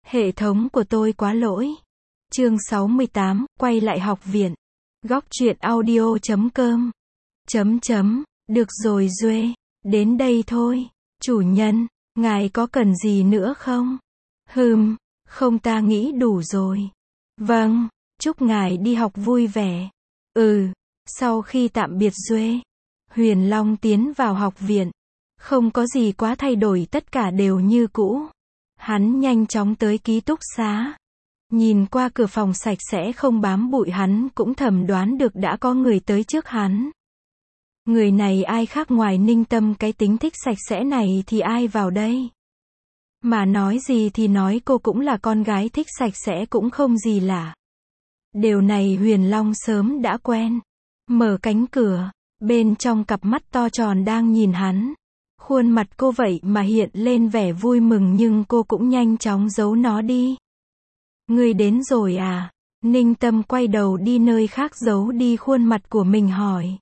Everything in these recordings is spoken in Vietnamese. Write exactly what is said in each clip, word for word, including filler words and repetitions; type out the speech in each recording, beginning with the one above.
Hệ thống của tôi quá lỗi. Chương sáu mươi tám, quay lại học viện. Góc truyện audio chấm com. Chấm chấm, được rồi Duệ, đến đây thôi. Chủ nhân, ngài có cần gì nữa không? Hừm, không ta nghĩ đủ rồi. Vâng, chúc ngài đi học vui vẻ. Ừ, sau khi tạm biệt Duệ, Huyền Long tiến vào học viện. Không có gì quá thay đổi, tất cả đều như cũ. Hắn nhanh chóng tới ký túc xá. Nhìn qua cửa phòng sạch sẽ không bám bụi, hắn cũng thầm đoán được đã có người tới trước hắn. Người này ai khác ngoài Ninh Tâm, cái tính thích sạch sẽ này thì ai vào đây? Mà nói gì thì nói, cô cũng là con gái thích sạch sẽ cũng không gì lạ. Điều này Huyền Long sớm đã quen. Mở cánh cửa, bên trong cặp mắt to tròn đang nhìn hắn. Khuôn mặt cô vậy mà hiện lên vẻ vui mừng, nhưng cô cũng nhanh chóng giấu nó đi. Ngươi đến rồi à? Ninh Tâm quay đầu đi nơi khác giấu đi khuôn mặt của mình hỏi.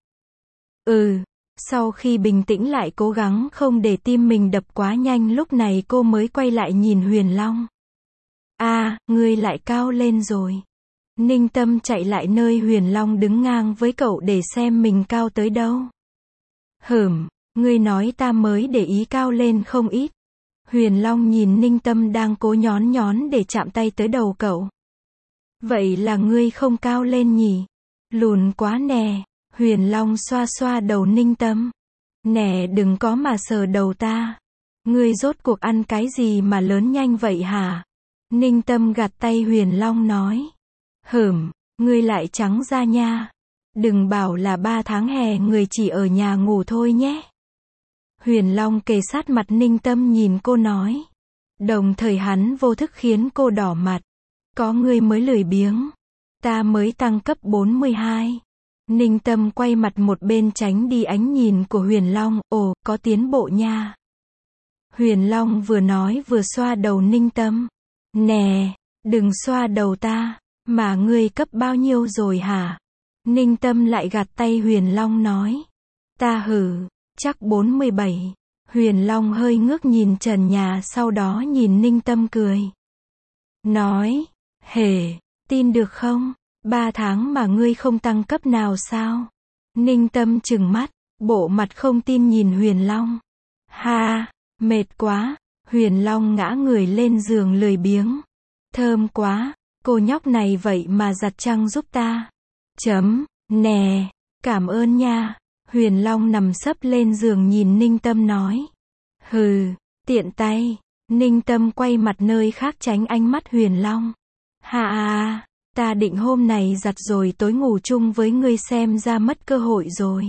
Ừ, sau khi bình tĩnh lại cố gắng không để tim mình đập quá nhanh, lúc này cô mới quay lại nhìn Huyền Long. À, ngươi lại cao lên rồi. Ninh Tâm chạy lại nơi Huyền Long đứng ngang với cậu để xem mình cao tới đâu. Hửm, ngươi nói ta mới để ý cao lên không ít. Huyền Long nhìn Ninh Tâm đang cố nhón nhón để chạm tay tới đầu cậu. Vậy là ngươi không cao lên nhỉ? Lùn quá nè. Huyền Long xoa xoa đầu Ninh Tâm. Nè, đừng có mà sờ đầu ta. Ngươi rốt cuộc ăn cái gì mà lớn nhanh vậy hả? Ninh Tâm gạt tay Huyền Long nói. Hửm, ngươi lại trắng da nha. Đừng bảo là ba tháng hè người chỉ ở nhà ngủ thôi nhé. Huyền Long kề sát mặt Ninh Tâm nhìn cô nói. Đồng thời hắn vô thức khiến cô đỏ mặt. Có ngươi mới lười biếng. Ta mới tăng cấp bốn mươi hai. Ninh Tâm quay mặt một bên tránh đi ánh nhìn của Huyền Long. Ồ, có tiến bộ nha. Huyền Long vừa nói vừa xoa đầu Ninh Tâm. Nè, đừng xoa đầu ta. Mà ngươi cấp bao nhiêu rồi hả? Ninh Tâm lại gạt tay Huyền Long nói. Ta hử, chắc bốn mươi bảy. Huyền Long hơi ngước nhìn trần nhà, sau đó nhìn Ninh Tâm cười. Nói, hề, tin được không? Ba tháng mà ngươi không tăng cấp nào sao? Ninh Tâm trừng mắt, bộ mặt không tin nhìn Huyền Long. Ha, mệt quá. Huyền Long ngã người lên giường lười biếng. Thơm quá, cô nhóc này vậy mà giặt chăn giúp ta. Chấm, nè, cảm ơn nha. Huyền Long nằm sấp lên giường nhìn Ninh Tâm nói. Hừ, tiện tay. Ninh Tâm quay mặt nơi khác tránh ánh mắt Huyền Long. Ha à, ta định hôm này giặt rồi tối ngủ chung với ngươi, xem ra mất cơ hội rồi.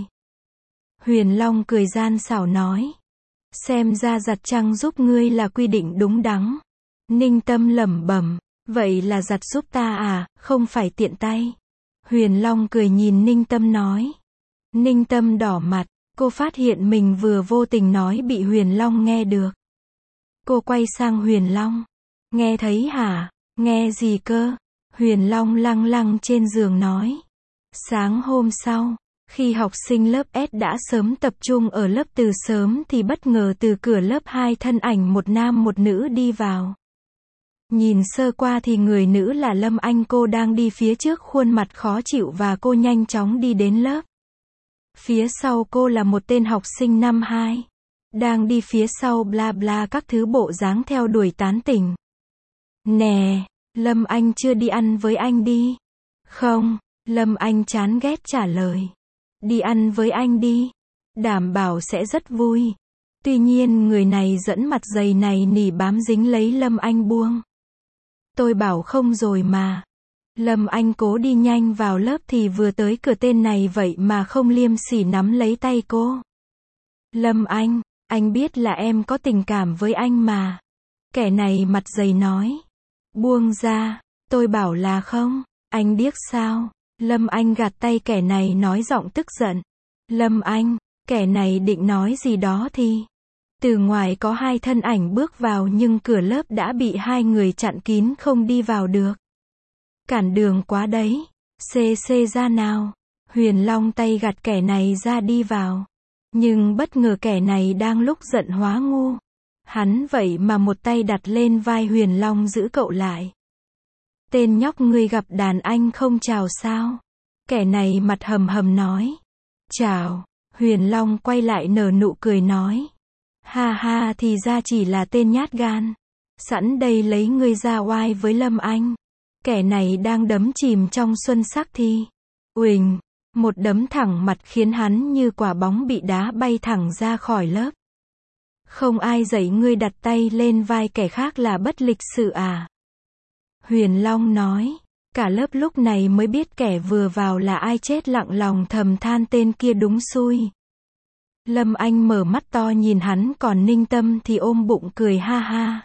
Huyền Long cười gian xảo nói. Xem ra giặt chăn giúp ngươi là quy định đúng đắn. Ninh Tâm lẩm bẩm. Vậy là giặt giúp ta à, không phải tiện tay. Huyền Long cười nhìn Ninh Tâm nói. Ninh Tâm đỏ mặt, cô phát hiện mình vừa vô tình nói bị Huyền Long nghe được. Cô quay sang Huyền Long. Nghe thấy hả? Nghe gì cơ? Huyền Long lăng lăng trên giường nói. Sáng hôm sau, khi học sinh lớp S đã sớm tập trung ở lớp từ sớm thì bất ngờ từ cửa lớp hai thân ảnh một nam một nữ đi vào. Nhìn sơ qua thì người nữ là Lâm Anh, cô đang đi phía trước khuôn mặt khó chịu và cô nhanh chóng đi đến lớp. Phía sau cô là một tên học sinh năm hai. Đang đi phía sau bla bla các thứ, bộ dáng theo đuổi tán tỉnh. Nè, Lâm Anh chưa đi ăn với anh đi. Không, Lâm Anh chán ghét trả lời. Đi ăn với anh đi. Đảm bảo sẽ rất vui. Tuy nhiên người này dẫn mặt dày này nỉ bám dính lấy Lâm Anh buông. Tôi bảo không rồi mà. Lâm Anh cố đi nhanh vào lớp thì vừa tới cửa tên này vậy mà không liêm sỉ nắm lấy tay cô. Lâm Anh, anh biết là em có tình cảm với anh mà. Kẻ này mặt dày nói. Buông ra, tôi bảo là không. Anh điếc sao? Lâm Anh gạt tay kẻ này nói giọng tức giận. Lâm Anh, kẻ này định nói gì đó thì. Từ ngoài có hai thân ảnh bước vào nhưng cửa lớp đã bị hai người chặn kín, không đi vào được. Cản đường quá đấy. Xê xê ra nào. Huyền Long tay gạt kẻ này ra đi vào. Nhưng bất ngờ kẻ này đang lúc giận hóa ngu. Hắn vậy mà một tay đặt lên vai Huyền Long giữ cậu lại. Tên nhóc ngươi gặp đàn anh không chào sao? Kẻ này mặt hầm hầm nói. Chào. Huyền Long quay lại nở nụ cười nói. Ha ha, thì ra chỉ là tên nhát gan. Sẵn đây lấy ngươi ra oai với Lâm Anh. Kẻ này đang đấm chìm trong xuân sắc thi. Uỳnh. Một đấm thẳng mặt khiến hắn như quả bóng bị đá bay thẳng ra khỏi lớp. Không ai dạy ngươi đặt tay lên vai kẻ khác là bất lịch sự à? Huyền Long nói. Cả lớp lúc này mới biết kẻ vừa vào là ai, chết lặng lòng thầm than tên kia đúng xui. Lâm Anh mở mắt to nhìn hắn, còn Ninh Tâm thì ôm bụng cười ha ha.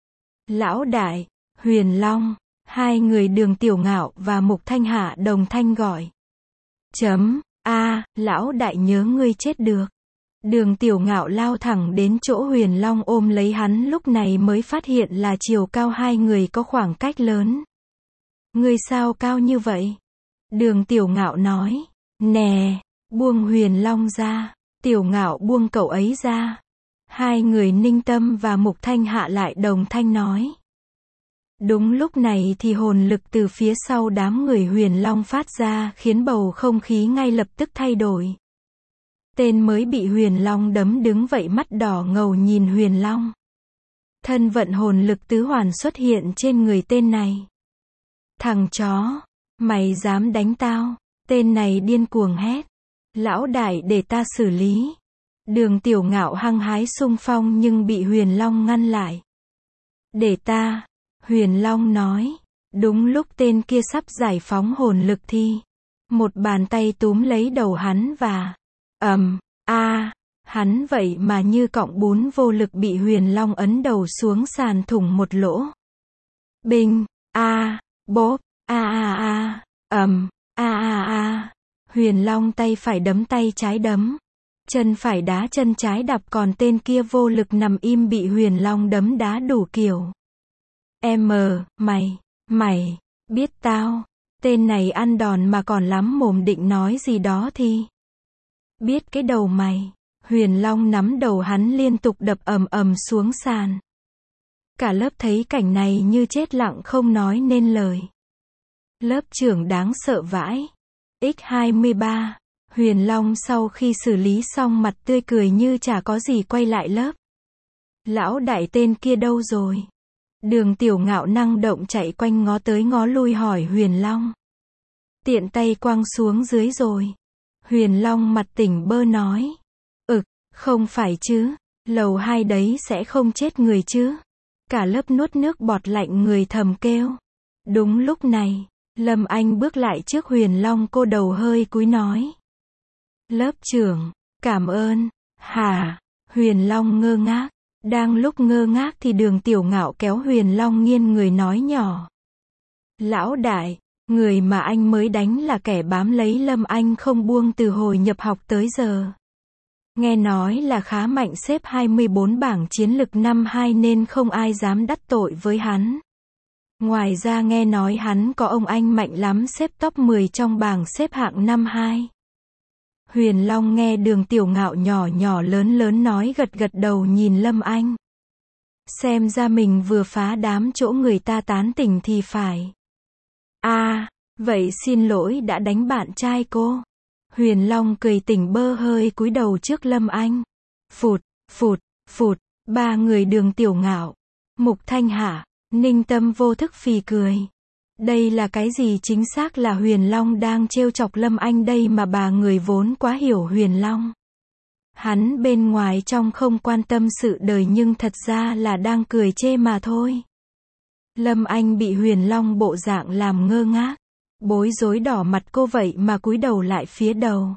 Lão đại, Huyền Long, hai người Đường Tiểu Ngạo và Mục Thanh Hạ đồng thanh gọi. Chấm, a, lão đại nhớ ngươi chết được. Đường Tiểu Ngạo lao thẳng đến chỗ Huyền Long ôm lấy hắn, lúc này mới phát hiện là chiều cao hai người có khoảng cách lớn. Ngươi sao cao như vậy? Đường Tiểu Ngạo nói. Nè, buông Huyền Long ra. Tiểu Ngạo buông cậu ấy ra. Hai người Ninh Tâm và Mục Thanh Hạ lại đồng thanh nói. Đúng lúc này thì hồn lực từ phía sau đám người Huyền Long phát ra, khiến bầu không khí ngay lập tức thay đổi. Tên mới bị Huyền Long đấm đứng vậy mắt đỏ ngầu nhìn Huyền Long. Thân vận hồn lực tứ hoàn xuất hiện trên người tên này. Thằng chó, mày dám đánh tao? Tên này điên cuồng hét. Lão đại để ta xử lý. Đường Tiểu Ngạo hăng hái xung phong nhưng bị Huyền Long ngăn lại. Để ta, Huyền Long nói. Đúng lúc tên kia sắp giải phóng hồn lực thì một bàn tay túm lấy đầu hắn và ầm, a, hắn vậy mà như cọng bún vô lực bị Huyền Long ấn đầu xuống sàn thủng một lỗ. Binh, a, bốp, a a a, ầm, a a a. Huyền Long tay phải đấm tay trái đấm, chân phải đá chân trái đạp, còn tên kia vô lực nằm im bị Huyền Long đấm đá đủ kiểu. Em, mày, mày, biết tao. Tên này ăn đòn mà còn lắm mồm, định nói gì đó thì biết cái đầu mày. Huyền Long nắm đầu hắn liên tục đập ầm ầm xuống sàn. Cả lớp thấy cảnh này như chết lặng không nói nên lời. Lớp trưởng đáng sợ vãi. nhân hai mươi ba. Huyền Long sau khi xử lý xong mặt tươi cười như chả có gì quay lại lớp. Lão đại tên kia đâu rồi? Đường Tiểu Ngạo năng động chạy quanh ngó tới ngó lui hỏi Huyền Long. Tiện tay quăng xuống dưới rồi. Huyền Long mặt tỉnh bơ nói. Ực, không phải chứ, lầu hai đấy sẽ không chết người chứ. Cả lớp nuốt nước bọt lạnh người thầm kêu. Đúng lúc này, Lâm Anh bước lại trước Huyền Long, cô đầu hơi cúi nói. Lớp trưởng, cảm ơn. Hả? Huyền Long ngơ ngác. Đang lúc ngơ ngác thì Đường Tiểu Ngạo kéo Huyền Long nghiêng người nói nhỏ. Lão đại, người mà anh mới đánh là kẻ bám lấy Lâm Anh không buông từ hồi nhập học tới giờ. Nghe nói là khá mạnh, xếp hai mươi bốn bảng chiến lực năm hai nên không ai dám đắc tội với hắn. Ngoài ra nghe nói hắn có ông anh mạnh lắm, xếp top mười trong bảng xếp hạng năm hai. Huyền Long nghe Đường Tiểu Ngạo nhỏ nhỏ lớn lớn nói gật gật đầu nhìn Lâm Anh. Xem ra mình vừa phá đám chỗ người ta tán tỉnh thì phải. A, à, vậy xin lỗi đã đánh bạn trai cô. Huyền Long cười tỉnh bơ hơi cúi đầu trước Lâm Anh. Phụt, phụt, phụt, ba người Đường Tiểu Ngạo, Mục Thanh Hạ, Ninh Tâm vô thức phì cười. Đây là cái gì? Chính xác là Huyền Long đang trêu chọc Lâm Anh đây mà, bà người vốn quá hiểu Huyền Long. Hắn bên ngoài trong không quan tâm sự đời nhưng thật ra là đang cười chê mà thôi. Lâm Anh bị Huyền Long bộ dạng làm ngơ ngác, bối rối đỏ mặt, cô vậy mà cúi đầu lại phía đầu.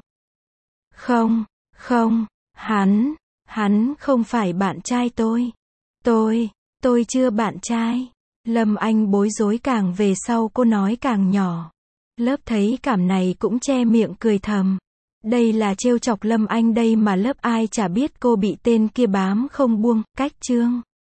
Không, không, hắn, hắn không phải bạn trai tôi. Tôi, tôi chưa bạn trai. Lâm Anh bối rối, càng về sau cô nói càng nhỏ. Lớp thấy cảm này cũng che miệng cười thầm. Đây là trêu chọc Lâm Anh đây mà lớp ai chả biết cô bị tên kia bám không buông. Cách chương